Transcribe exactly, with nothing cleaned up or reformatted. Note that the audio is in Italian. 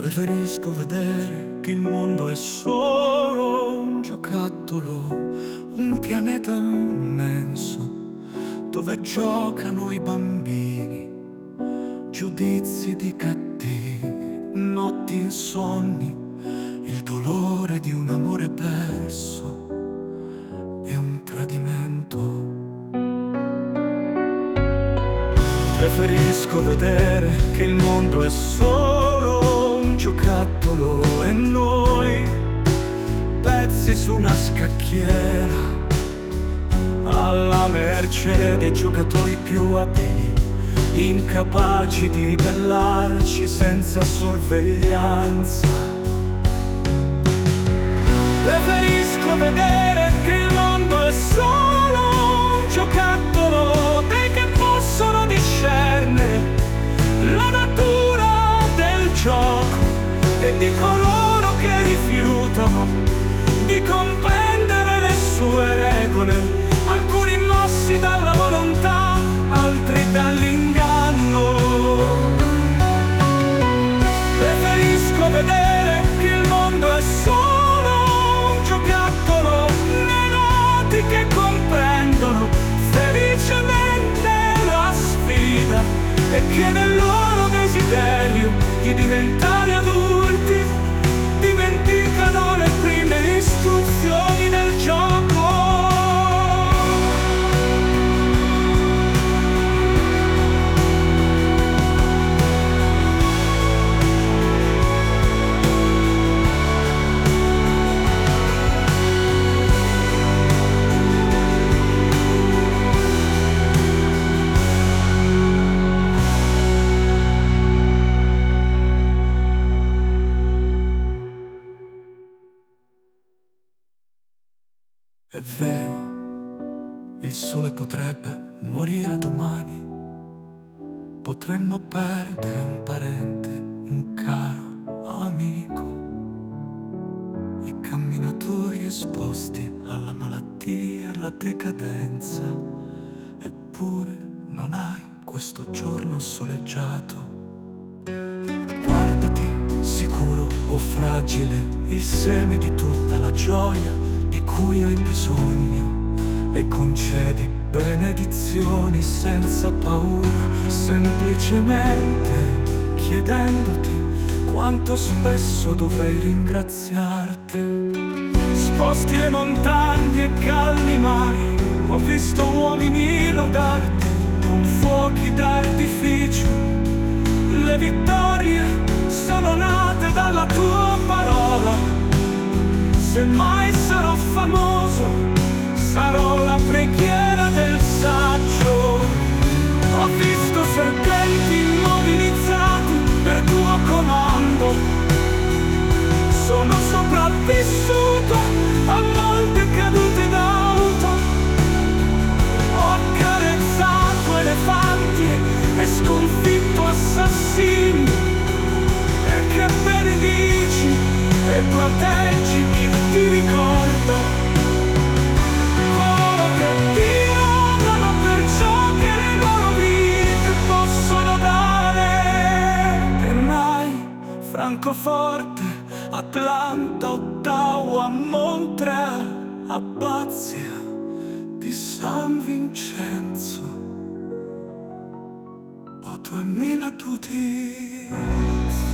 Preferisco vedere che il mondo è solo un giocattolo, un pianeta immenso dove giocano i bambini, giudizi di cattivi, notti insonni, il dolore di un amore perso e un tradimento. Preferisco vedere che il mondo è solo un giocattolo e noi pezzi su una scacchiera alla mercé dei giocatori più abili, incapaci di ribellarci senza sorveglianza. Preferisco vedere che il mondo è solo un giocattolo dei che possono discernere la natura del gioco e di coloro che rifiutano di comprendere le sue regole, alcuni mossi dalla volontà, altri dall'inganno. Preferisco vedere che il mondo è solo un giocattolo nei noti che comprendono felicemente la sfida e che nel loro desiderio di diventare adulti dimenticano le prime istruzioni del gioco. È vero, il sole potrebbe morire domani, potremmo perdere un parente, un caro amico, i camminatori esposti alla malattia e alla decadenza, eppure non hai questo giorno soleggiato. Guardati, sicuro o fragile, il seme di tutta la gioia di cui hai bisogno, e concedi benedizioni senza paura, semplicemente chiedendoti quanto spesso dovrei ringraziarti. Sposti le montagne e calmi i mari, ho visto uomini lodarti con fuochi d'artificio. Le vittorie sono nate dalla tua parola. Se mai sarò famoso, sarò la preghiera del saggio. Ho visto serpenti immobilizzati per tuo comando. Sono sopravvissuto a molte cadute d'auto. Ho accarezzato elefanti e sconfitto assassini. E che benedici e proteggimi, ti ricordo coloro che ti amano per ciò che le loro vite possono dare. E mai Francoforte, Atlanta, Ottawa, Montreal, Abbazia di San Vincenzo o duemila tutti.